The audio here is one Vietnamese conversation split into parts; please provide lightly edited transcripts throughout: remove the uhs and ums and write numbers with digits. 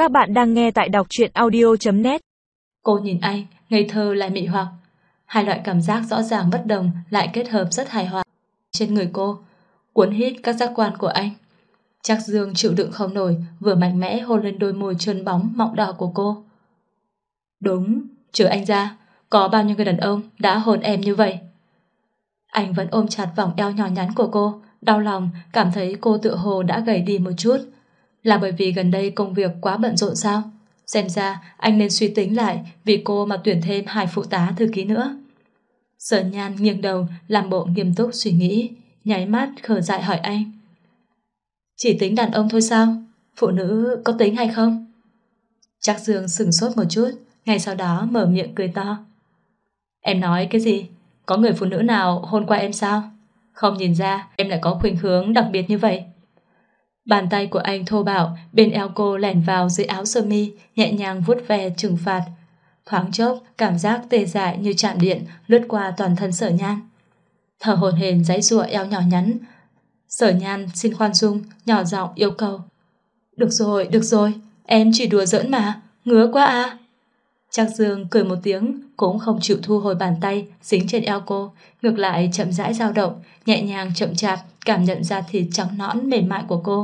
Các bạn đang nghe tại đọc truyện audio.net. Cô nhìn anh, ngây thơ lại mị hoặc. Hai loại cảm giác rõ ràng bất đồng lại kết hợp rất hài hòa trên người cô, cuốn hít các giác quan của anh. Trác Dương chịu đựng không nổi, vừa mạnh mẽ hôn lên đôi môi trơn bóng mọng đỏ của cô. Đúng, trừ anh ra, có bao nhiêu người đàn ông đã hôn em như vậy? Anh vẫn ôm chặt vòng eo nhỏ nhắn của cô, đau lòng, cảm thấy cô tựa hồ đã gầy đi một chút. Là bởi vì gần đây công việc quá bận rộn sao? Xem ra anh nên suy tính lại vì cô mà tuyển thêm 2 phụ tá thư ký nữa. Sở Nhan nghiêng đầu làm bộ nghiêm túc suy nghĩ, nháy mắt khờ dại hỏi anh. Chỉ tính đàn ông thôi sao? Phụ nữ có tính hay không? Trác Dương sửng sốt một chút, ngay sau đó mở miệng cười to. Em nói cái gì? Có người phụ nữ nào hôn qua em sao? Không nhìn ra em lại có khuynh hướng đặc biệt như vậy. Bàn tay của anh thô bạo bên eo cô lẻn vào dưới áo sơ mi, nhẹ nhàng vuốt ve trừng phạt. Thoáng chốc cảm giác tê dại như chạm điện lướt qua toàn thân Sở Nhan. Thở hổn hển giãy giụa eo nhỏ nhắn. Sở Nhan xin khoan dung, nhỏ giọng yêu cầu. Được rồi, em chỉ đùa giỡn mà, ngứa quá à. Trác Dương cười một tiếng, cũng không chịu thu hồi bàn tay dính trên eo cô, ngược lại chậm rãi dao động, nhẹ nhàng chậm chạp cảm nhận ra thịt trắng nõn mềm mại của cô.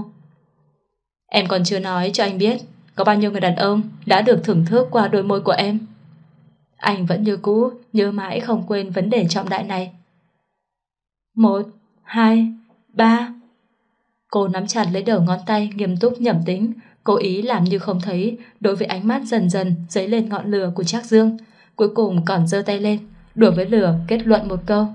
Em còn chưa nói cho anh biết có bao nhiêu người đàn ông đã được thưởng thức qua đôi môi của em. Anh vẫn như cũ, nhớ mãi không quên vấn đề trọng đại này. 1, 2, 3. Cô nắm chặt lấy đầu ngón tay nghiêm túc nhẩm tính, cố ý làm như không thấy đối với ánh mắt dần dần dấy lên ngọn lửa của Trác Dương. Cuối cùng còn giơ tay lên, đùa với lửa kết luận một câu.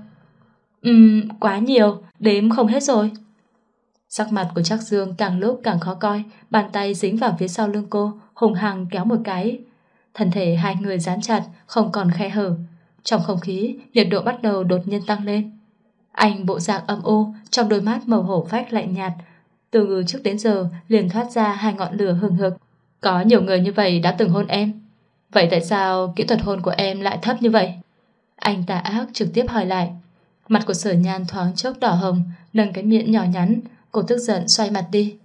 Quá nhiều, đếm không hết rồi. Sắc mặt của Trác Dương càng lúc càng khó coi, bàn tay dính vào phía sau lưng cô, hùng hăng kéo một cái. Thân thể hai người dán chặt, không còn khe hở. Trong không khí, nhiệt độ bắt đầu đột nhiên tăng lên. Anh bộ dạng âm u, trong đôi mắt màu hổ phách lạnh nhạt. Từ trước đến giờ liền thoát ra 2 ngọn lửa hừng hực. Có nhiều người như vậy đã từng hôn em. Vậy tại sao kỹ thuật hôn của em lại thấp như vậy? Anh tà ác trực tiếp hỏi lại. Mặt của Sở Nhan thoáng chốc đỏ hồng, nâng cái miệng nhỏ nhắn. Cô tức giận xoay mặt đi.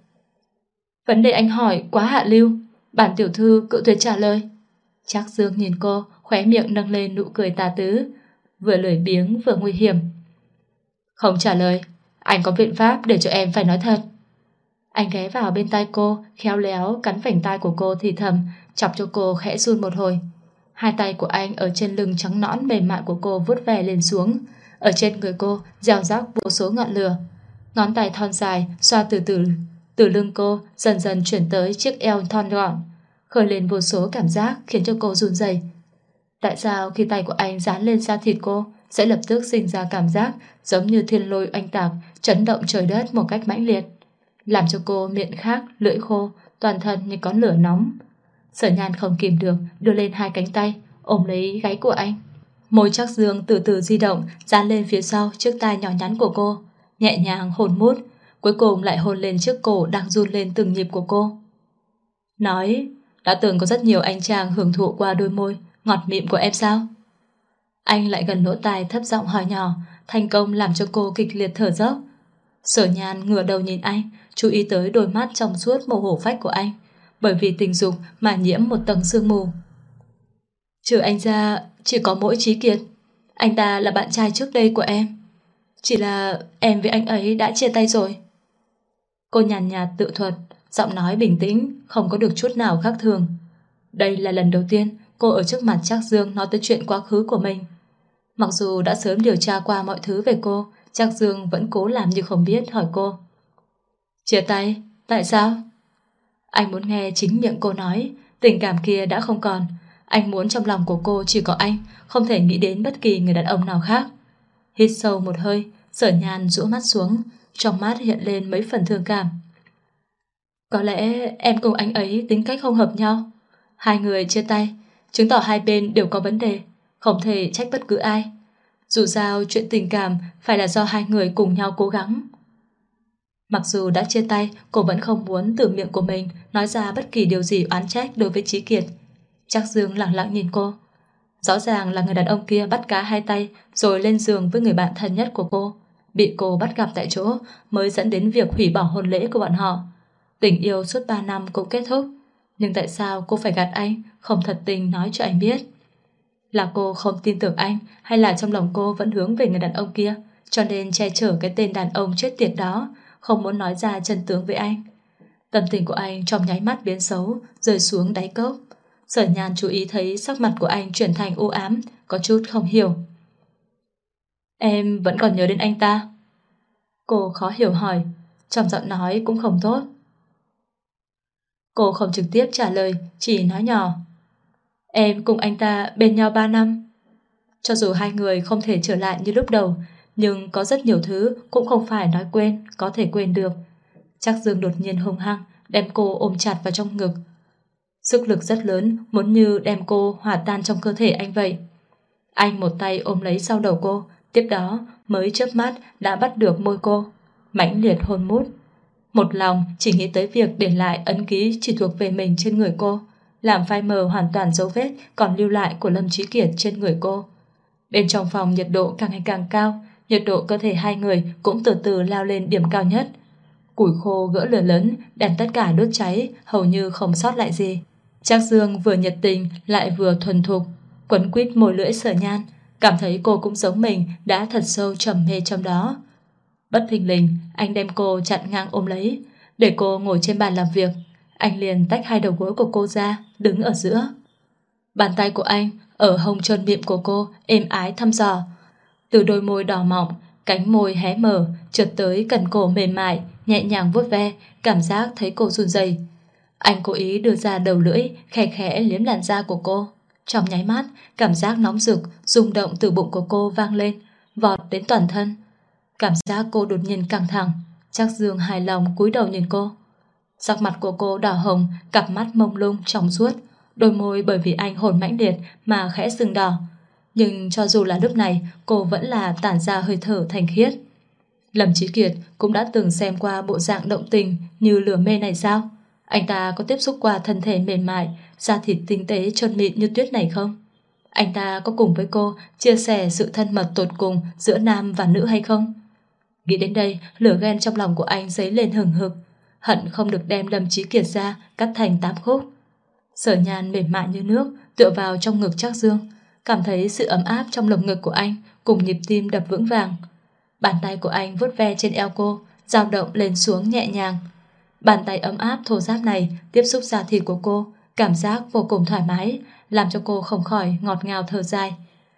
Vấn đề anh hỏi quá hạ lưu, bản tiểu thư cự tuyệt trả lời. Trác Dương nhìn cô, khóe miệng nâng lên nụ cười tà tứ, vừa lười biếng vừa nguy hiểm. Không trả lời, anh có biện pháp để cho em phải nói thật. Anh ghé vào bên tai cô, khéo léo cắn vành tai của cô thì thầm, chọc cho cô khẽ run một hồi. Hai tay của anh ở trên lưng trắng nõn mềm mại của cô vuốt ve lên xuống. Ở trên người cô gieo rắc vô số ngọn lửa. Ngón tay thon dài xoa từ lưng cô dần dần chuyển tới chiếc eo thon gọn, khơi lên vô số cảm giác khiến cho cô run rẩy. Tại sao khi tay của anh dán lên da thịt cô sẽ lập tức sinh ra cảm giác giống như thiên lôi oanh tạc, chấn động trời đất một cách mãnh liệt, làm cho cô miệng khát, lưỡi khô, toàn thân như có lửa nóng. Sở Nhan không kìm được đưa lên 2 cánh tay ôm lấy gáy của anh. Môi Trác Dương từ từ di động dán lên phía sau chiếc tai nhỏ nhắn của cô, nhẹ nhàng hôn mút, cuối cùng lại hôn lên chiếc cổ đang run lên từng nhịp của cô. Nói, đã từng có rất nhiều anh chàng hưởng thụ qua đôi môi ngọt mịn của em sao? Anh lại gần lỗ tai thấp giọng hỏi nhỏ, thành công làm cho cô kịch liệt thở dốc. Sở Nhan ngửa đầu nhìn anh, chú ý tới đôi mắt trong suốt màu hổ phách của anh, bởi vì tình dục mà nhiễm một tầng sương mù. Trừ anh ra, chỉ có mỗi Chí Kiệt. Anh ta là bạn trai trước đây của em. Chỉ là em với anh ấy đã chia tay rồi. Cô nhàn nhạt tự thuật, giọng nói bình tĩnh, không có được chút nào khác thường. Đây là lần đầu tiên cô ở trước mặt Trác Dương nói tới chuyện quá khứ của mình. Mặc dù đã sớm điều tra qua mọi thứ về cô, Trác Dương vẫn cố làm như không biết hỏi cô. Chia tay? Tại sao? Anh muốn nghe chính miệng cô nói. Tình cảm kia đã không còn. Anh muốn trong lòng của cô chỉ có anh, không thể nghĩ đến bất kỳ người đàn ông nào khác. Hít sâu một hơi, Sở Nhan rũ mắt xuống, trong mắt hiện lên mấy phần thương cảm. Có lẽ em cùng anh ấy tính cách không hợp nhau. 2 người chia tay, chứng tỏ 2 bên đều có vấn đề, không thể trách bất cứ ai. Dù sao chuyện tình cảm phải là do 2 người cùng nhau cố gắng. Mặc dù đã chia tay, cô vẫn không muốn từ miệng của mình nói ra bất kỳ điều gì oán trách đối với Chí Kiệt. Trác Dương lặng lặng nhìn cô. Rõ ràng là người đàn ông kia bắt cá 2 tay rồi lên giường với người bạn thân nhất của cô, bị cô bắt gặp tại chỗ mới dẫn đến việc hủy bỏ hôn lễ của bọn họ. Tình yêu suốt 3 năm cũng kết thúc. Nhưng tại sao cô phải gạt anh, không thật tình nói cho anh biết? Là cô không tin tưởng anh, hay là trong lòng cô vẫn hướng về người đàn ông kia, cho nên che chở cái tên đàn ông chết tiệt đó, không muốn nói ra chân tướng với anh? Tâm tình của anh trong nháy mắt biến xấu, rơi xuống đáy cốc. Sở Nhan chú ý thấy sắc mặt của anh chuyển thành u ám, có chút không hiểu. Em vẫn còn nhớ đến anh ta? Cô khó hiểu hỏi, trong giọng nói cũng không tốt. Cô không trực tiếp trả lời, chỉ nói nhỏ. Em cùng anh ta bên nhau 3 năm. Cho dù hai người không thể trở lại như lúc đầu, nhưng có rất nhiều thứ cũng không phải nói quên, có thể quên được. Trác Dương đột nhiên hung hăng, đem cô ôm chặt vào trong ngực. Sức lực rất lớn, muốn như đem cô hòa tan trong cơ thể anh vậy. Anh một tay ôm lấy sau đầu cô, tiếp đó mới chớp mắt đã bắt được môi cô, mãnh liệt hôn mút. Một lòng chỉ nghĩ tới việc để lại ấn ký chỉ thuộc về mình trên người cô, làm phai mờ hoàn toàn dấu vết còn lưu lại của Lâm Chí Kiệt trên người cô. Bên trong phòng nhiệt độ càng ngày càng cao, nhiệt độ cơ thể hai người cũng từ từ lao lên điểm cao nhất. Củi khô gỡ lửa lớn đem tất cả đốt cháy, hầu như không sót lại gì. Trác Dương vừa nhiệt tình lại vừa thuần thục, quấn quýt môi lưỡi Sở Nhan, cảm thấy cô cũng giống mình đã thật sâu trầm mê trong đó. Bất thình lình, anh đem cô chặn ngang ôm lấy, để cô ngồi trên bàn làm việc. Anh liền tách hai đầu gối của cô ra, đứng ở giữa. Bàn tay của anh ở hông trơn mịn của cô êm ái thăm dò. Từ đôi môi đỏ mọng, cánh môi hé mở, trượt tới cần cổ mềm mại, nhẹ nhàng vuốt ve, cảm giác thấy cô run rẩy. Anh cố ý đưa ra đầu lưỡi, khẽ khẽ liếm làn da của cô. Trong nháy mắt, cảm giác nóng rực, rung động từ bụng của cô vang lên, vọt đến toàn thân. Cảm giác cô đột nhiên căng thẳng. Trác Dương hài lòng cúi đầu nhìn cô. Sắc mặt của cô đỏ hồng, cặp mắt mông lung trong suốt, đôi môi bởi vì anh hôn mãnh liệt mà khẽ sưng đỏ. Nhưng cho dù là lúc này, cô vẫn là tản ra hơi thở thanh khiết. Lâm Chí Kiệt cũng đã từng xem qua bộ dạng động tình như lửa mê này sao? Anh ta có tiếp xúc qua thân thể mềm mại, da thịt tinh tế trơn mịn như tuyết này không? Anh ta có cùng với cô chia sẻ sự thân mật tột cùng giữa nam và nữ hay không? Nghĩ đến đây, lửa ghen trong lòng của anh dấy lên hừng hực, hận không được đem Lâm Chí Kiệt ra cắt thành 8 khúc. Sở Nhan mềm mại như nước tựa vào trong ngực Trác Dương, cảm thấy sự ấm áp trong lồng ngực của anh cùng nhịp tim đập vững vàng. Bàn tay của anh vuốt ve trên eo cô, dao động lên xuống nhẹ nhàng. Bàn tay ấm áp thô ráp này tiếp xúc da thịt của cô, cảm giác vô cùng thoải mái, làm cho cô không khỏi ngọt ngào thở dài.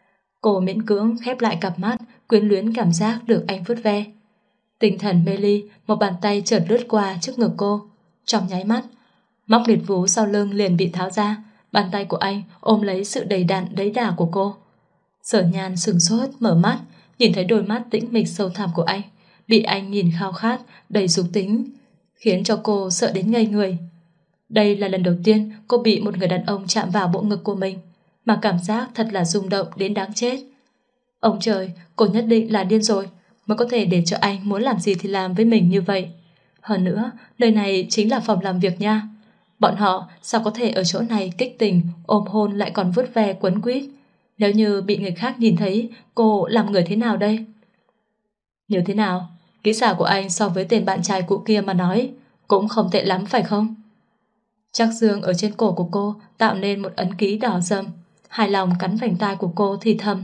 Cô miễn cưỡng khép lại cặp mắt, quyến luyến cảm giác được anh vuốt ve. Tinh thần mê ly, một bàn tay chợt lướt qua trước ngực cô. Trong nháy mắt, móc liệt vú sau lưng liền bị tháo ra, bàn tay của anh ôm lấy sự đầy đặn đầy đà của cô. Sở Nhan sửng sốt mở mắt, nhìn thấy đôi mắt tĩnh mịch sâu thẳm của anh, bị anh nhìn khao khát, đầy dục tính, khiến cho cô sợ đến ngây người. Đây là lần đầu tiên cô bị một người đàn ông chạm vào bộ ngực của mình, mà cảm giác thật là rung động đến đáng chết. Ông trời, cô nhất định là điên rồi mới có thể để cho anh muốn làm gì thì làm với mình như vậy. Hơn nữa, nơi này chính là phòng làm việc nha. Bọn họ sao có thể ở chỗ này kích tình, ôm hôn lại còn vuốt ve quấn quýt? Nếu như bị người khác nhìn thấy, cô làm người thế nào đây? Như thế nào? Kỹ xảo của anh so với tên bạn trai cũ kia mà nói cũng không tệ lắm phải không? Trác Dương ở trên cổ của cô tạo nên một ấn ký đỏ rầm, hài lòng cắn vành tai của cô thì thầm.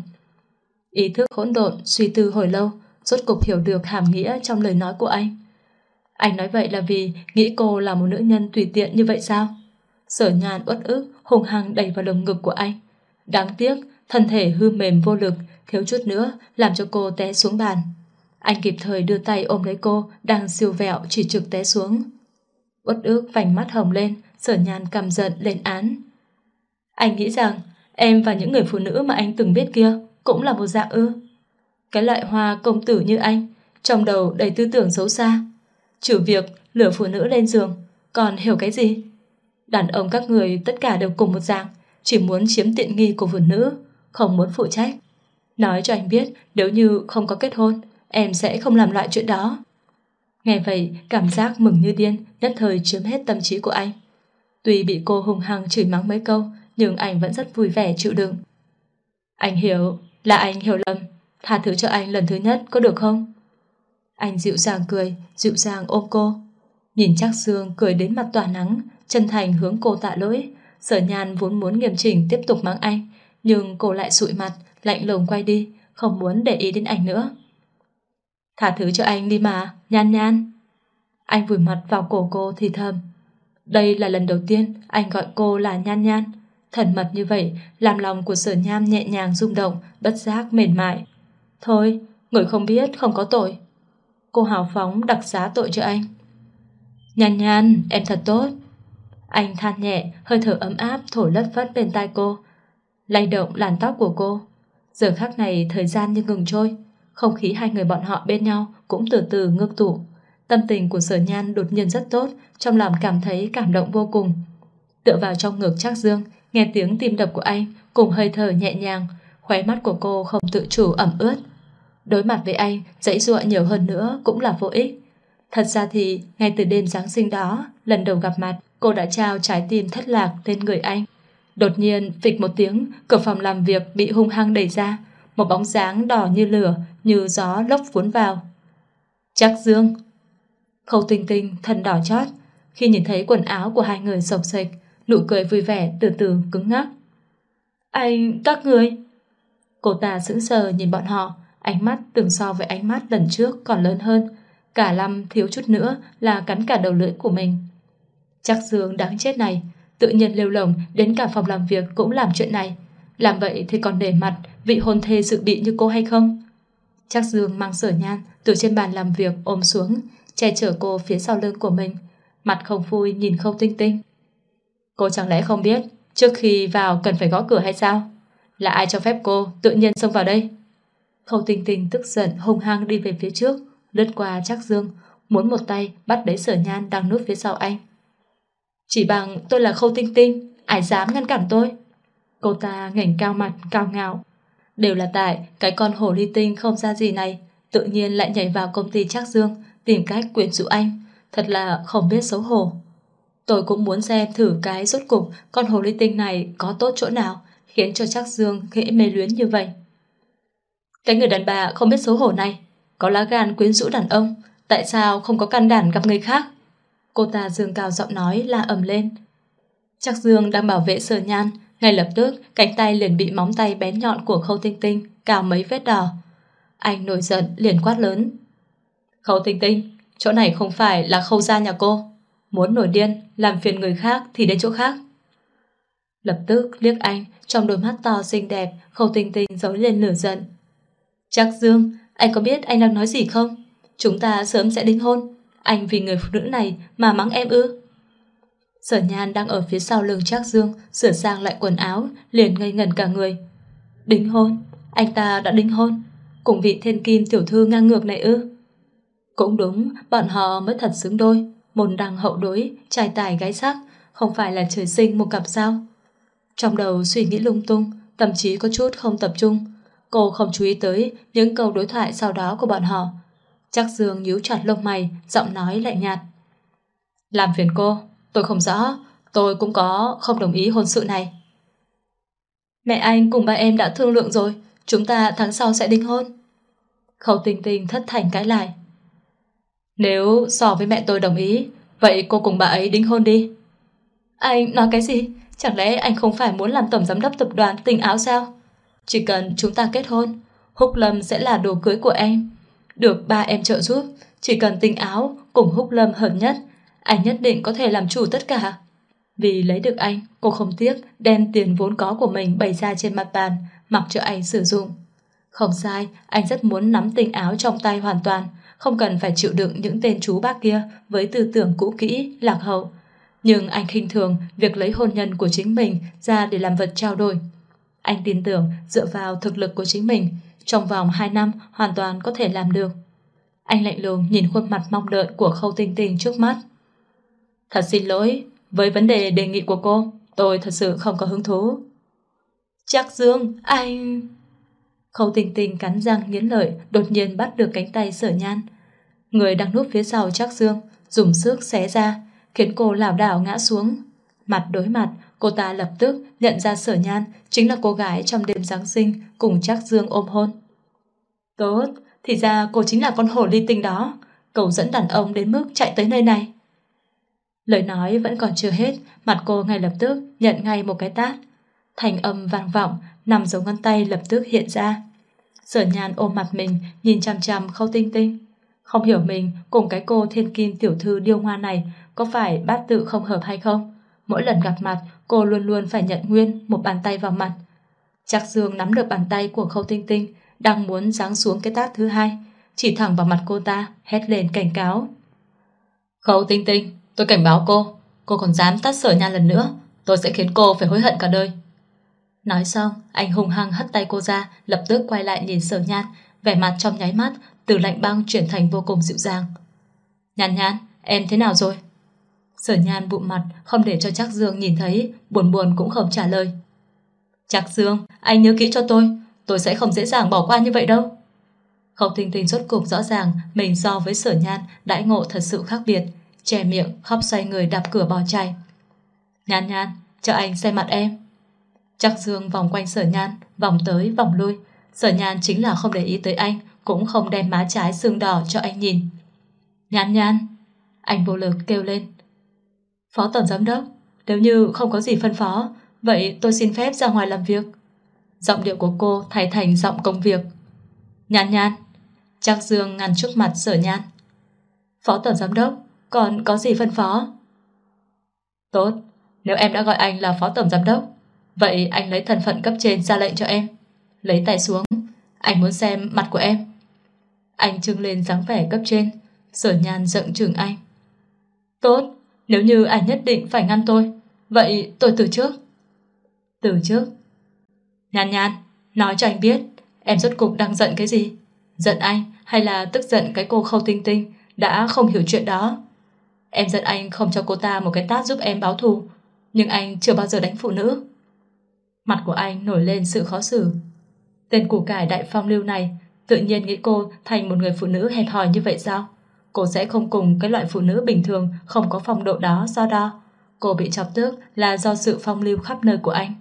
Ý thức hỗn độn suy tư hồi lâu, rốt cục hiểu được hàm nghĩa trong lời nói của anh. Anh nói vậy là vì nghĩ cô là một nữ nhân tùy tiện như vậy sao? Sở Nhan uất ức hung hăng đẩy vào lồng ngực của anh. Đáng tiếc, thân thể hư mềm vô lực, thiếu chút nữa làm cho cô té xuống bàn. Anh kịp thời đưa tay ôm lấy cô đang siêu vẹo chỉ trực té xuống. Uất ức vành mắt hồng lên, Sở Nhan căm giận lên án. Anh nghĩ rằng em và những người phụ nữ mà anh từng biết kia cũng là một dạng ư? Cái loại hoa công tử như anh, trong đầu đầy tư tưởng xấu xa, trừ việc lừa phụ nữ lên giường, còn hiểu cái gì? Đàn ông các người tất cả đều cùng một dạng, chỉ muốn chiếm tiện nghi của phụ nữ, không muốn phụ trách. Nói cho anh biết, nếu như không có kết hôn, em sẽ không làm loại chuyện đó. Nghe vậy, cảm giác mừng như điên nhất thời chiếm hết tâm trí của anh. Tuy bị cô hung hăng chửi mắng mấy câu, nhưng anh vẫn rất vui vẻ chịu đựng. Anh hiểu, là anh hiểu lầm, tha thứ cho anh lần thứ nhất có được không? Anh dịu dàng cười, dịu dàng ôm cô. Nhìn Trác Dương cười đến mặt tỏa nắng, chân thành hướng cô tạ lỗi. Sở Nhan vốn muốn nghiêm chỉnh tiếp tục mắng anh, nhưng cô lại sụi mặt, lạnh lùng quay đi, không muốn để ý đến anh nữa. Tha thứ cho anh đi mà, Nhan Nhan. Anh vùi mặt vào cổ cô thì thầm. Đây là lần đầu tiên anh gọi cô là Nhan Nhan. Thân mật như vậy làm lòng của Sở Nhan nhẹ nhàng rung động, bất giác mềm mại. Thôi, người không biết không có tội. Cô hào phóng đặc xá tội cho anh. Nhan Nhan, em thật tốt. Anh than nhẹ, hơi thở ấm áp thổi lất phất bên tai cô, lay động làn tóc của cô. Giờ khắc này thời gian như ngừng trôi, không khí hai người bọn họ bên nhau cũng từ từ ngưng tụ. Tâm tình của Sở Nhan đột nhiên rất tốt, trong lòng cảm thấy cảm động vô cùng. Tựa vào trong ngực Trác Dương, nghe tiếng tim đập của anh cùng hơi thở nhẹ nhàng, khóe mắt của cô không tự chủ ẩm ướt. Đối mặt với anh, giãy giụa nhiều hơn nữa cũng là vô ích. Thật ra thì ngay từ đêm Giáng sinh đó, lần đầu gặp mặt, cô đã trao trái tim thất lạc lên người anh. Đột nhiên phịch một tiếng, cửa phòng làm việc bị hung hăng đẩy ra, một bóng dáng đỏ như lửa, như gió lốc cuốn vào. Trác Dương. Khâu Tinh Tinh thân đỏ chót, khi nhìn thấy quần áo của hai người xộc xệch, nụ cười vui vẻ từ từ cứng ngắc. Anh, các người. Cô ta sững sờ nhìn bọn họ, ánh mắt tưởng so với ánh mắt lần trước còn lớn hơn. Cả Lâm thiếu chút nữa là cắn cả đầu lưỡi của mình. Trác Dương đáng chết này, tự nhiên lêu lổng đến cả phòng làm việc cũng làm chuyện này. Làm vậy thì còn để mặt vị hôn thê dự bị như cô hay không? Trác Dương mang Sở Nhan từ trên bàn làm việc ôm xuống, che chở cô phía sau lưng của mình, mặt không vui nhìn Khâu Tinh Tinh. Cô chẳng lẽ không biết trước khi vào cần phải gõ cửa hay sao? Là ai cho phép cô tự nhiên xông vào đây? Khâu Tinh Tinh tức giận hung hăng đi về phía trước, lướt qua Trác Dương, muốn một tay bắt lấy Sở Nhan đang núp phía sau anh. Chỉ bằng tôi là Khâu Tinh Tinh, ai dám ngăn cản tôi? Cô ta ngẩng cao mặt cao ngạo. Đều là tại cái con hổ ly tinh không ra gì này tự nhiên lại nhảy vào công ty Trác Dương tìm cách quyến rũ anh, thật là không biết xấu hổ. Tôi cũng muốn xem thử cái rốt cục con hồ ly tinh này có tốt chỗ nào khiến cho Trác Dương khẽ mê luyến như vậy. Cái người đàn bà không biết xấu hổ này có lá gan quyến rũ đàn ông, tại sao không có can đảm gặp người khác? Cô ta dương cao giọng nói la ầm lên. Trác Dương đang bảo vệ Sở Nhan, ngay lập tức cánh tay liền bị móng tay bén nhọn của Khâu Tinh Tinh cào mấy vết đỏ. Anh nổi giận liền quát lớn. Khâu Tinh Tinh, chỗ này không phải là Khâu gia nhà cô. Muốn nổi điên làm phiền người khác thì đến chỗ khác. Lập tức liếc anh, trong đôi mắt to xinh đẹp Khâu Tinh Tinh giấu lên lửa giận. Trác Dương, anh có biết anh đang nói gì không? Chúng ta sớm sẽ đính hôn. Anh vì người phụ nữ này mà mắng em ư? Sở Nhan đang ở phía sau lưng Trác Dương sửa sang lại quần áo, liền ngây ngẩn cả người. Đính hôn? Anh ta đã đính hôn cùng vị thiên kim tiểu thư ngang ngược này ư? Cũng đúng, bọn họ mới thật xứng đôi, môn đăng hậu đối, trai tài gái sắc, không phải là trời sinh một cặp sao? Trong đầu suy nghĩ lung tung, tâm trí có chút không tập trung. Cô không chú ý tới những câu đối thoại sau đó của bọn họ. Trác Dương nhíu chặt lông mày, giọng nói lạnh nhạt. Làm phiền cô, tôi không rõ, tôi cũng có không đồng ý hôn sự này. Mẹ anh cùng ba em đã thương lượng rồi, chúng ta tháng sau sẽ đính hôn. Khâu Tinh Tinh thất thành cãi lại. Nếu so với mẹ tôi đồng ý, vậy cô cùng bà ấy đính hôn đi. Anh nói cái gì? Chẳng lẽ anh không phải muốn làm tổng giám đốc tập đoàn Tình Áo sao? Chỉ cần chúng ta kết hôn, Húc Lâm sẽ là đồ cưới của em. Được ba em trợ giúp, chỉ cần Tình Áo cùng Húc Lâm hợp nhất, anh nhất định có thể làm chủ tất cả. Vì lấy được anh, cô không tiếc đem tiền vốn có của mình bày ra trên mặt bàn, mặc cho anh sử dụng. Không sai, anh rất muốn nắm Tình Áo trong tay hoàn toàn, không cần phải chịu đựng những tên chú bác kia với tư tưởng cũ kỹ, lạc hậu. Nhưng anh khinh thường việc lấy hôn nhân của chính mình ra để làm vật trao đổi. Anh tin tưởng dựa vào thực lực của chính mình, trong vòng 2 năm hoàn toàn có thể làm được. Anh lạnh lùng nhìn khuôn mặt mong đợi của Khâu Tinh Tinh trước mắt. Thật xin lỗi, với vấn đề đề nghị của cô, tôi thật sự không có hứng thú. Trác Dương, anh... Khâu Tinh Tinh cắn răng nghiến lợi, đột nhiên bắt được cánh tay Sở Nhan. Người đang núp phía sau Trác Dương dùng sức xé ra, khiến cô lảo đảo ngã xuống. Mặt đối mặt, cô ta lập tức nhận ra Sở Nhan chính là cô gái trong đêm Giáng sinh cùng Trác Dương ôm hôn. Tốt, thì ra cô chính là con hổ ly tinh đó, cầu dẫn đàn ông đến mức chạy tới nơi này. Lời nói vẫn còn chưa hết, mặt cô ngay lập tức nhận ngay một cái tát. Thanh âm vang vọng, nằm dấu ngón tay lập tức hiện ra. Sở Nhan ôm mặt mình, nhìn chằm chằm Khâu Tinh Tinh. Không hiểu mình cùng cái cô thiên kim tiểu thư điêu ngoa này có phải bát tự không hợp hay không. Mỗi lần gặp mặt, cô luôn luôn phải nhận nguyên một bàn tay vào mặt. Trác Dương nắm được bàn tay của Khâu Tinh Tinh, đang muốn giáng xuống cái tát thứ hai, chỉ thẳng vào mặt cô ta, hét lên cảnh cáo. Khâu Tinh Tinh, tôi cảnh báo cô còn dám tát Sở Nhan lần nữa, tôi sẽ khiến cô phải hối hận cả đời. Nói xong, anh hung hăng hất tay cô ra, lập tức quay lại nhìn Sở Nhan, vẻ mặt trong nháy mắt từ lạnh băng chuyển thành vô cùng dịu dàng. Nhan Nhan, em thế nào rồi? Sở Nhan bụm mặt, không để cho Trác Dương nhìn thấy, buồn buồn cũng không trả lời. Trác Dương, anh nhớ kỹ cho tôi sẽ không dễ dàng bỏ qua như vậy đâu. Khâu Tinh Tinh rốt cục rõ ràng mình so với Sở Nhan đãi ngộ thật sự khác biệt, che miệng khóc xoay người đạp cửa bỏ chạy. Nhan Nhan, cho anh xem mặt em. Trác Dương vòng quanh Sở Nhan, vòng tới vòng lui. Sở Nhan chính là không để ý tới anh, cũng không đem má trái sưng đỏ cho anh nhìn. Nhan Nhan, anh vô lực kêu lên. Phó tổng giám đốc, nếu như không có gì phân phó, vậy tôi xin phép ra ngoài làm việc. Giọng điệu của cô thay thành giọng công việc. Nhan Nhan. Trác Dương ngăn trước mặt Sở Nhan. Phó tổng giám đốc, còn có gì phân phó? Tốt, nếu em đã gọi anh là phó tổng giám đốc, vậy anh lấy thân phận cấp trên ra lệnh cho em. Lấy tay xuống, anh muốn xem mặt của em. Anh trưng lên dáng vẻ cấp trên. Sở Nhan giận chừng anh. Tốt, nếu như anh nhất định phải ngăn tôi, vậy tôi từ trước. Từ trước? Nhan Nhan, nói cho anh biết, em rốt cục đang giận cái gì? Giận anh hay là tức giận cái cô Khâu Tinh Tinh đã không hiểu chuyện đó? Em giận anh không cho cô ta một cái tát giúp em báo thù, nhưng anh chưa bao giờ đánh phụ nữ. Mặt của anh nổi lên sự khó xử. Tên củ cải đại phong lưu này tự nhiên nghĩ cô thành một người phụ nữ hẹp hòi như vậy sao? Cô sẽ không cùng cái loại phụ nữ bình thường không có phong độ đó so đo. Cô bị chọc tức là do sự phong lưu khắp nơi của anh.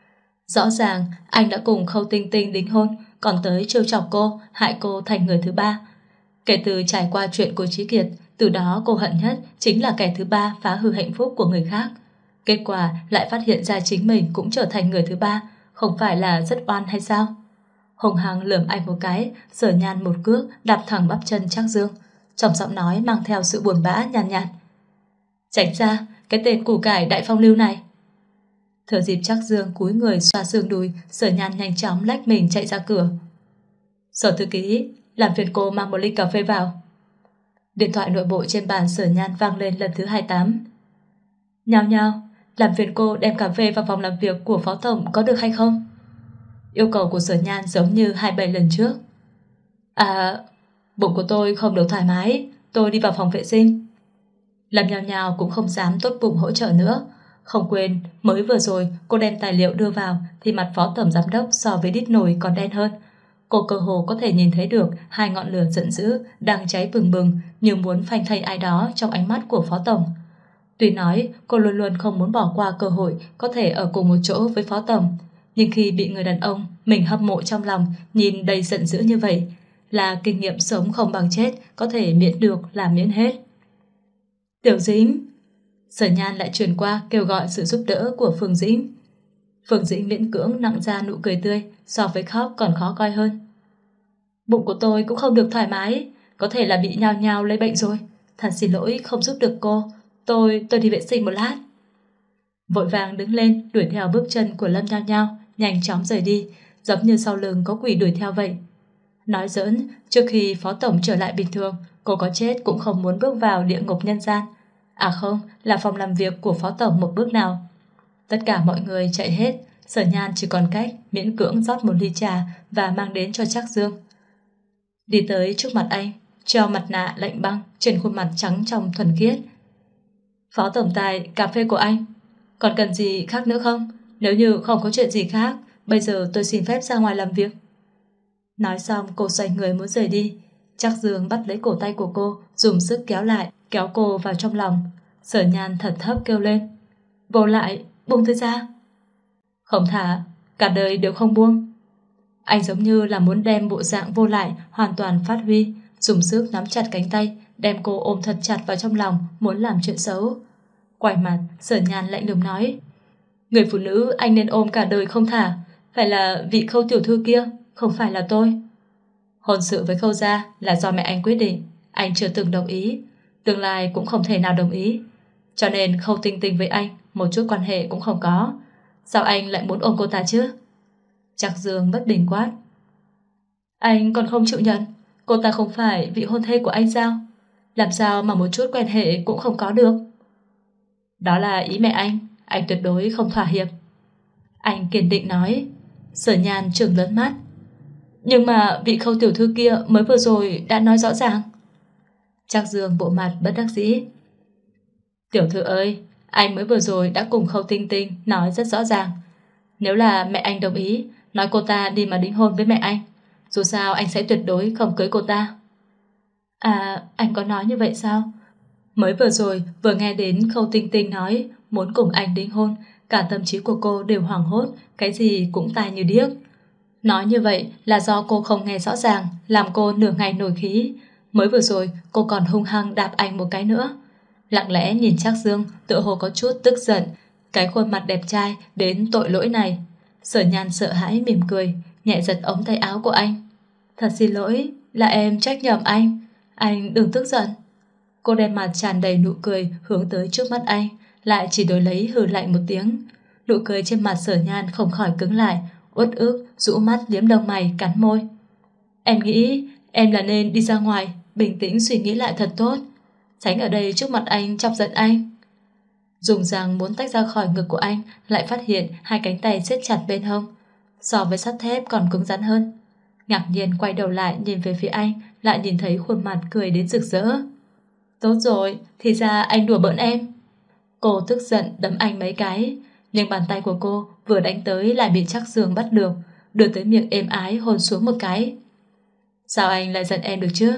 Rõ ràng anh đã cùng Khâu Tinh Tinh đính hôn, còn tới trêu chọc cô, hại cô thành người thứ ba. Kể từ trải qua chuyện của Chí Kiệt, từ đó cô hận nhất chính là kẻ thứ ba phá hư hạnh phúc của người khác. Kết quả lại phát hiện ra chính mình cũng trở thành người thứ ba, không phải là rất oan hay sao? Hùng hăng lườm anh một cái, Sở Nhan một cước đạp thẳng bắp chân Trác Dương, trong giọng nói mang theo sự buồn bã nhàn nhạt. Tránh ra, cái tên củ cải đại phong lưu này. Thừa dịp Trác Dương cúi người xoa xương đùi, Sở Nhan nhanh chóng lách mình chạy ra cửa. Sở thư ký, làm phiền cô mang một ly cà phê vào. Điện thoại nội bộ trên bàn Sở Nhan vang lên lần thứ 28. Nhao nhao, làm phiền cô đem cà phê vào phòng làm việc của phó tổng có được hay không? Yêu cầu của Sở Nhan giống như 27 lần trước. À, bụng của tôi không được thoải mái, tôi đi vào phòng vệ sinh. Lâm Nhao Nhao cũng không dám tốt bụng hỗ trợ nữa. Không quên, mới vừa rồi cô đem tài liệu đưa vào thì mặt phó tổng giám đốc so với đít nồi còn đen hơn. Cô cơ hồ có thể nhìn thấy được hai ngọn lửa giận dữ đang cháy bừng bừng như muốn phanh thây ai đó trong ánh mắt của phó tổng. Tuy nói cô luôn luôn không muốn bỏ qua cơ hội có thể ở cùng một chỗ với phó tổng, nhưng khi bị người đàn ông mình hâm mộ trong lòng nhìn đầy giận dữ như vậy, là kinh nghiệm sống không bằng chết có thể miễn được là miễn hết. Tiểu Dĩnh. Sở Nhan lại truyền qua kêu gọi sự giúp đỡ của Phương Dĩnh. Phương Dĩnh miễn cưỡng nặng ra nụ cười tươi, so với khóc còn khó coi hơn. Bụng của tôi cũng không được thoải mái, có thể là bị nhao nhao lấy bệnh rồi. Thật xin lỗi không giúp được cô, tôi đi vệ sinh một lát. Vội vàng đứng lên đuổi theo bước chân của Lâm Nhao Nhao, nhanh chóng rời đi, giống như sau lưng có quỷ đuổi theo vậy. Nói giỡn, trước khi phó tổng trở lại bình thường, cô có chết cũng không muốn bước vào địa ngục nhân gian. À không, là phòng làm việc của phó tổng một bước nào. Tất cả mọi người chạy hết, Sở Nhan chỉ còn cách miễn cưỡng rót một ly trà và mang đến cho Trác Dương. Đi tới trước mặt anh, treo mặt nạ lạnh băng trên khuôn mặt trắng trong thuần khiết. Phó tổng tài, cà phê của anh. Còn cần gì khác nữa không? Nếu như không có chuyện gì khác, bây giờ tôi xin phép ra ngoài làm việc. Nói xong cô xoay người muốn rời đi. Trác Dương bắt lấy cổ tay của cô, dùng sức kéo lại, kéo cô vào trong lòng. Sở Nhan thật thấp kêu lên. Vô lại, buông tôi ra. Không thả, cả đời đều không buông. Anh giống như là muốn đem bộ dạng vô lại hoàn toàn phát huy, dùng sức nắm chặt cánh tay, đem cô ôm thật chặt vào trong lòng, muốn làm chuyện xấu. Quay mặt, Sở Nhan lạnh lùng nói: Người phụ nữ anh nên ôm cả đời không thả phải là vị Khâu tiểu thư kia, không phải là tôi. Hôn sự với Khâu gia là do mẹ anh quyết định, anh chưa từng đồng ý, tương lai cũng không thể nào đồng ý. Cho nên Khâu Tinh Tinh với anh một chút quan hệ cũng không có. Sao anh lại muốn ôm cô ta chứ? Trác Dương bất bình quát. Anh còn không chịu nhận cô ta không phải vị hôn thê của anh sao? Làm sao mà một chút quan hệ cũng không có được? Đó là ý mẹ anh tuyệt đối không thỏa hiệp. Anh kiên định nói. Sở Nhan trừng lớn mắt. Nhưng mà vị Khâu tiểu thư kia mới vừa rồi đã nói rõ ràng. Trác Dương bộ mặt bất đắc dĩ. Tiểu thư ơi, anh mới vừa rồi đã cùng Khâu Tinh Tinh nói rất rõ ràng. Nếu là mẹ anh đồng ý, nói cô ta đi mà đính hôn với mẹ anh, dù sao anh sẽ tuyệt đối không cưới cô ta. À, anh có nói như vậy sao? Mới vừa rồi vừa nghe đến Khâu Tinh Tinh nói muốn cùng anh đính hôn, cả tâm trí của cô đều hoảng hốt, cái gì cũng tai như điếc. Nói như vậy là do cô không nghe rõ ràng, làm cô nửa ngày nổi khí. Mới vừa rồi cô còn hung hăng đạp anh một cái nữa. Lặng lẽ nhìn Trác Dương, tựa hồ có chút tức giận. Cái khuôn mặt đẹp trai đến tội lỗi này. Sở Nhan sợ hãi mỉm cười, nhẹ giật ống tay áo của anh. Thật xin lỗi, là em trách nhầm anh đừng tức giận. Cô đem mặt tràn đầy nụ cười hướng tới trước mắt anh, lại chỉ đổi lấy hừ lạnh một tiếng. Nụ cười trên mặt Sở Nhan không khỏi cứng lại, uất ức, rũ mắt liếm đầu mày cắn môi. Em nghĩ em là nên đi ra ngoài, bình tĩnh suy nghĩ lại thật tốt, tránh ở đây trước mặt anh chọc giận anh. Dùng rằng muốn tách ra khỏi ngực của anh, lại phát hiện hai cánh tay siết chặt bên hông, so với sắt thép còn cứng rắn hơn. Ngạc nhiên quay đầu lại nhìn về phía anh, lại nhìn thấy khuôn mặt cười đến rực rỡ. Tốt rồi, thì ra anh đùa bỡn em. Cô tức giận đấm anh mấy cái, nhưng bàn tay của cô vừa đánh tới lại bị Trác Dương bắt được, đưa tới miệng êm ái hôn xuống một cái. Sao anh lại giận em được chứ?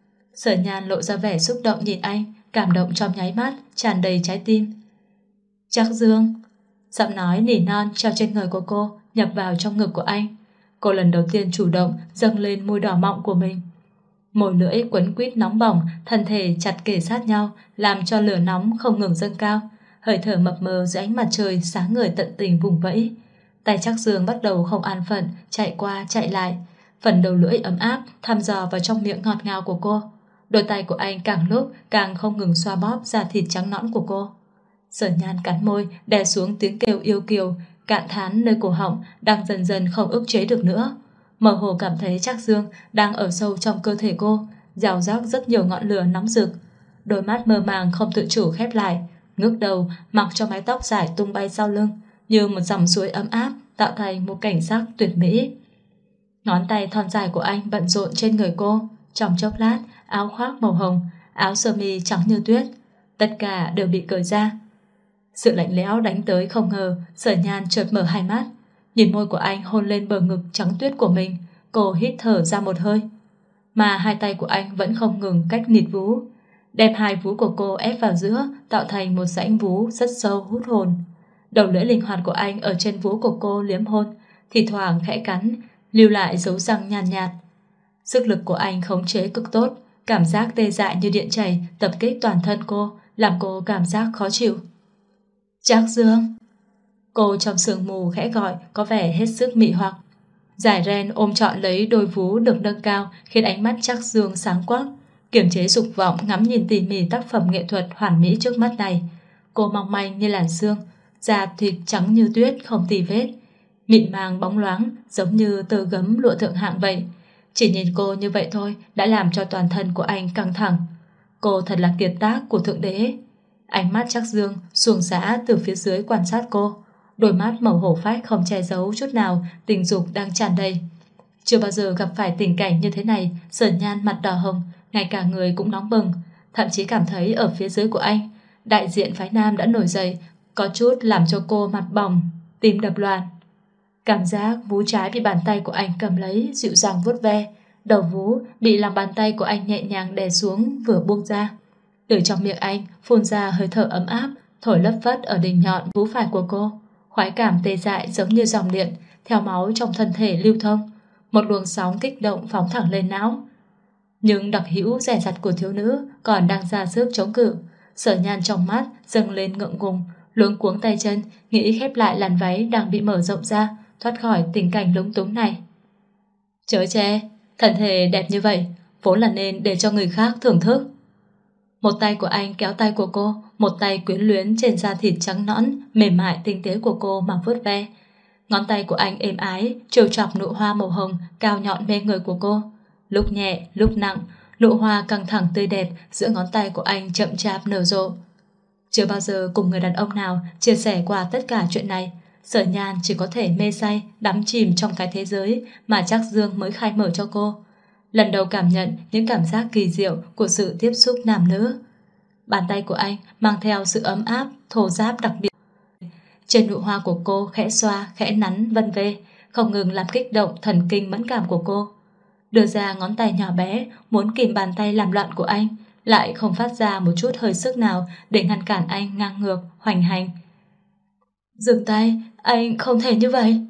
Sở Nhan lộ ra vẻ xúc động nhìn anh, cảm động trong nháy mắt, tràn đầy trái tim. Trác Dương. Giọng nói nỉ non treo trên người của cô nhập vào trong ngực của anh. Cô lần đầu tiên chủ động dâng lên môi đỏ mọng của mình. Môi lưỡi quấn quýt nóng bỏng, thân thể chặt kề sát nhau, làm cho lửa nóng không ngừng dâng cao. Hơi thở mập mờ dưới ánh mặt trời sáng ngời tận tình vùng vẫy. Tay Trác Dương bắt đầu không an phận, chạy qua chạy lại. Phần đầu lưỡi ấm áp thăm dò vào trong miệng ngọt ngào của cô. Đôi tay của anh càng lúc càng không ngừng xoa bóp da thịt trắng nõn của cô. Sở Nhan cắn môi, đè xuống tiếng kêu yêu kiều, cạn thán nơi cổ họng đang dần dần không ức chế được nữa. Mơ hồ cảm thấy Trác Dương đang ở sâu trong cơ thể cô, rào rác rất nhiều ngọn lửa nóng rực. Đôi mắt mơ màng không tự chủ khép lại, ngước đầu mặc cho mái tóc dài tung bay sau lưng, như một dòng suối ấm áp tạo thành một cảnh sắc tuyệt mỹ. Ngón tay thon dài của anh bận rộn trên người cô. Trong chốc lát, áo khoác màu hồng, áo sơ mi trắng như tuyết, tất cả đều bị cởi ra. Sự lạnh lẽo đánh tới không ngờ. Sở Nhan chợt mở hai mắt, nhìn môi của anh hôn lên bờ ngực trắng tuyết của mình. Cô hít thở ra một hơi, mà hai tay của anh vẫn không ngừng cách nịt vú, đem hai vú của cô ép vào giữa, tạo thành một rãnh vú rất sâu hút hồn. Đầu lưỡi linh hoạt của anh ở trên vú của cô liếm hôn, thì thoảng khẽ cắn, lưu lại dấu răng nhàn nhạt. Sức lực của anh khống chế cực tốt, cảm giác tê dại như điện chảy tập kích toàn thân cô, làm cô cảm giác khó chịu. Trác Dương. Cô trong sương mù khẽ gọi, có vẻ hết sức mị hoặc. Giải ren ôm trọn lấy đôi vú được nâng cao, khiến ánh mắt Trác Dương sáng quắc. Kiềm chế dục vọng ngắm nhìn tỉ mỉ tác phẩm nghệ thuật hoàn mỹ trước mắt này. Cô mong manh như làn sương, da thịt trắng như tuyết không tì vết, mịn màng bóng loáng giống như tơ gấm lụa thượng hạng vậy. Chỉ nhìn cô như vậy thôi đã làm cho toàn thân của anh căng thẳng. Cô thật là kiệt tác của Thượng Đế. Ánh mắt Trác Dương xuồng xã từ phía dưới quan sát cô, đôi mắt màu hổ phách không che giấu chút nào tình dục đang tràn đầy. Chưa bao giờ gặp phải tình cảnh như thế này. Sở Nhan mặt đỏ hồng, ngay cả người cũng nóng bừng, thậm chí cảm thấy ở phía dưới của anh, đại diện phái nam đã nổi dậy, có chút làm cho cô mặt bỏng, tim đập loạn. Cảm giác vú trái bị bàn tay của anh cầm lấy dịu dàng vuốt ve, đầu vú bị lòng bàn tay của anh nhẹ nhàng đè xuống vừa buông ra. Từ trong miệng anh phun ra hơi thở ấm áp, thổi lấp phất ở đỉnh nhọn vú phải của cô. Khoái cảm tê dại giống như dòng điện theo máu trong thân thể lưu thông, một luồng sóng kích động phóng thẳng lên não. Nhưng đặc hữu dè dặt của thiếu nữ còn đang ra sức chống cự, Sở Nhan trong mắt dâng lên ngượng ngùng, luống cuống tay chân, nghĩ khép lại làn váy đang bị mở rộng ra, thoát khỏi tình cảnh lúng túng này. Chớ che, thân thể đẹp như vậy vốn là nên để cho người khác thưởng thức. Một tay của anh kéo tay của cô, một tay quyến luyến trên da thịt trắng nõn mềm mại tinh tế của cô mà vuốt ve. Ngón tay của anh êm ái trêu chọc nụ hoa màu hồng cao nhọn mê người của cô, lúc nhẹ lúc nặng, nụ hoa căng thẳng tươi đẹp giữa ngón tay của anh chậm chạp nở rộ. Chưa bao giờ cùng người đàn ông nào chia sẻ qua tất cả chuyện này, Sở Nhan chỉ có thể mê say đắm chìm trong cái thế giới mà Trác Dương mới khai mở cho cô. Lần đầu cảm nhận những cảm giác kỳ diệu của sự tiếp xúc nam nữ. Bàn tay của anh mang theo sự ấm áp, thô ráp đặc biệt. Trên nụ hoa của cô khẽ xoa, khẽ nắn, vân vê, không ngừng làm kích động thần kinh mẫn cảm của cô. Đưa ra ngón tay nhỏ bé, muốn kìm bàn tay làm loạn của anh, lại không phát ra một chút hơi sức nào để ngăn cản anh ngang ngược, hoành hành. Dừng tay, anh không thể như vậy.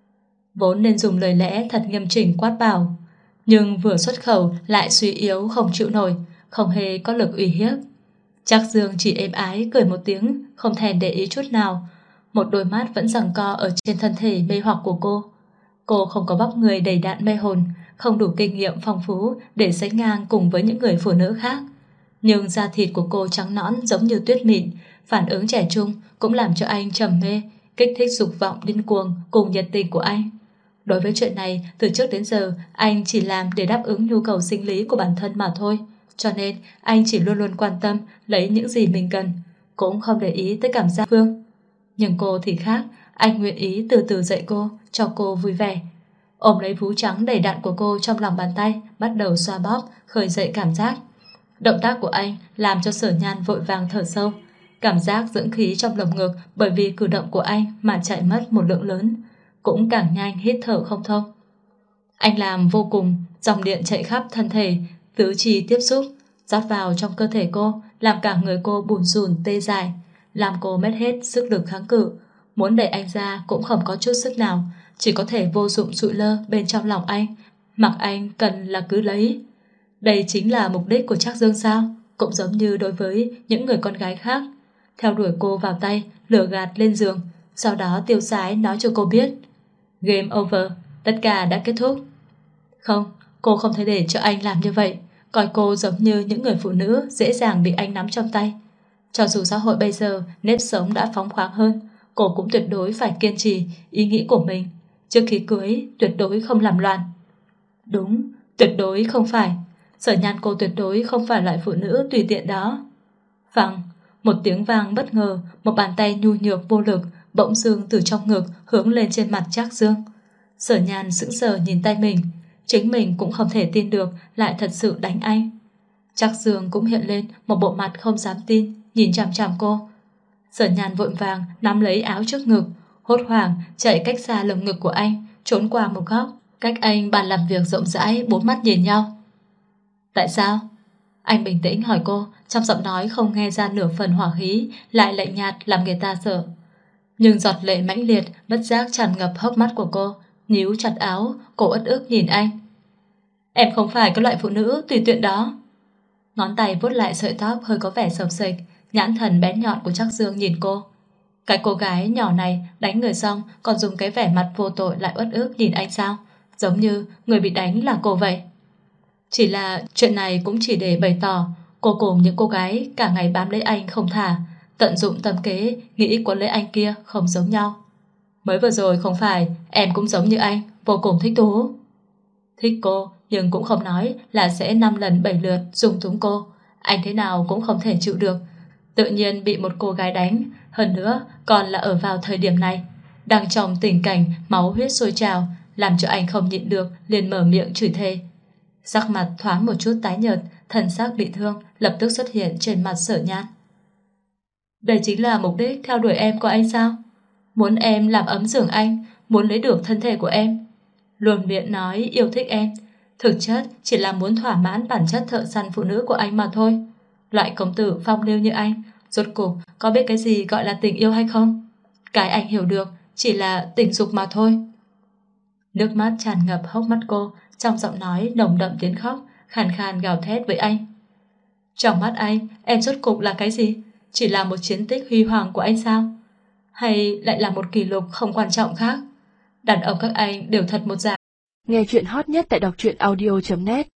Vốn nên dùng lời lẽ thật nghiêm chỉnh quát bảo, nhưng vừa xuất khẩu lại suy yếu không chịu nổi, không hề có lực uy hiếp. Trác Dương chỉ êm ái cười một tiếng, không thèm để ý chút nào. Một đôi mắt vẫn giằng co ở trên thân thể mê hoặc của cô. Cô không có vóc người đầy đặn mê hồn, không đủ kinh nghiệm phong phú để sánh ngang cùng với những người phụ nữ khác. Nhưng da thịt của cô trắng nõn giống như tuyết mịn, phản ứng trẻ trung cũng làm cho anh trầm mê, kích thích dục vọng điên cuồng cùng nhiệt tình của anh. Đối với chuyện này, từ trước đến giờ anh chỉ làm để đáp ứng nhu cầu sinh lý của bản thân mà thôi. Cho nên anh chỉ luôn luôn quan tâm lấy những gì mình cần, cũng không để ý tới cảm giác phương. Nhưng cô thì khác, anh nguyện ý từ từ dạy cô, cho cô vui vẻ. Ôm lấy vú trắng đầy đặn của cô trong lòng bàn tay, bắt đầu xoa bóp, khởi dậy cảm giác. Động tác của anh làm cho Sở Nhan vội vàng thở sâu. Cảm giác dưỡng khí trong lồng ngực bởi vì cử động của anh mà chạy mất một lượng lớn, cũng càng nhanh hít thở không thông. Anh làm vô cùng, dòng điện chạy khắp thân thể, tứ chi tiếp xúc, rót vào trong cơ thể cô, làm cả người cô bủn rủn tê dại, làm cô mất hết sức lực kháng cự. Muốn đẩy anh ra cũng không có chút sức nào, chỉ có thể vô dụng sụi lơ bên trong lòng anh, mặc anh cần là cứ lấy. Đây chính là mục đích của Trác Dương sao? Cũng giống như đối với những người con gái khác, theo đuổi cô vào tay, lừa gạt lên giường, sau đó tiêu sái nói cho cô biết game over, tất cả đã kết thúc. Không, cô không thể để cho anh làm như vậy, coi cô giống như những người phụ nữ dễ dàng bị anh nắm trong tay. Cho dù xã hội bây giờ nếp sống đã phóng khoáng hơn, cô cũng tuyệt đối phải kiên trì ý nghĩ của mình. Trước khi cưới, tuyệt đối không làm loạn. Đúng, tuyệt đối không phải. Sở Nhan cô tuyệt đối không phải loại phụ nữ tùy tiện đó. Phẳng, một tiếng vang bất ngờ, một bàn tay nhu nhược vô lực bỗng dưng từ trong ngực hướng lên trên mặt Trác Dương. Sở Nhan sững sờ nhìn tay mình, chính mình cũng không thể tin được lại thật sự đánh anh. Trác Dương cũng hiện lên một bộ mặt không dám tin, nhìn chằm chằm cô. Sở Nhan vội vàng nắm lấy áo trước ngực, hốt hoảng chạy cách xa lồng ngực của anh, trốn qua một góc, cách anh bàn làm việc rộng rãi, bốn mắt nhìn nhau. Tại sao? Anh bình tĩnh hỏi cô, trong giọng nói không nghe ra nửa phần hỏa khí, lại lạnh nhạt làm người ta sợ. Nhưng giọt lệ mãnh liệt bất giác tràn ngập hốc mắt của cô, níu chặt áo, cô uất ức nhìn anh. Em không phải cái loại phụ nữ tùy tiện đó. Ngón tay vuốt lại sợi tóc hơi có vẻ xộc xệch, nhãn thần bén nhọn của Trác Dương nhìn cô. Cái cô gái nhỏ này đánh người xong còn dùng cái vẻ mặt vô tội lại uất ức nhìn anh sao? Giống như người bị đánh là cô vậy. Chỉ là chuyện này cũng chỉ để bày tỏ cô cùng những cô gái cả ngày bám lấy anh không thả, tận dụng tâm kế nghĩ quấn lấy anh kia không giống nhau. Mới vừa rồi không phải em cũng giống như anh, vô cùng thích thú. Thích cô nhưng cũng không nói là sẽ 5 lần 7 lượt dung túng cô. Anh thế nào cũng không thể chịu được, tự nhiên bị một cô gái đánh, hơn nữa còn là ở vào thời điểm này, đang trong tình cảnh máu huyết sôi trào, làm cho anh không nhịn được liền mở miệng chửi thề. Sắc mặt thoáng một chút tái nhợt, thần sắc bị thương lập tức xuất hiện trên mặt Sở Nhan. Đây chính là mục đích theo đuổi em của anh sao? Muốn em làm ấm giường anh, muốn lấy được thân thể của em, luôn miệng nói yêu thích em, thực chất chỉ là muốn thỏa mãn bản chất thợ săn phụ nữ của anh mà thôi. Loại công tử phong lưu như anh, rốt cuộc có biết cái gì gọi là tình yêu hay không? Cái anh hiểu được chỉ là tình dục mà thôi. Nước mắt tràn ngập hốc mắt cô, trong giọng nói nồng đậm đến khóc, khàn khàn gào thét với anh. Trong mắt anh, em rốt cục là cái gì? Chỉ là một chiến tích huy hoàng của anh sao? Hay lại là một kỷ lục không quan trọng khác? Đàn ông các anh đều thật một dạng. Nghe chuyện hot nhất tại đọc truyện audio.net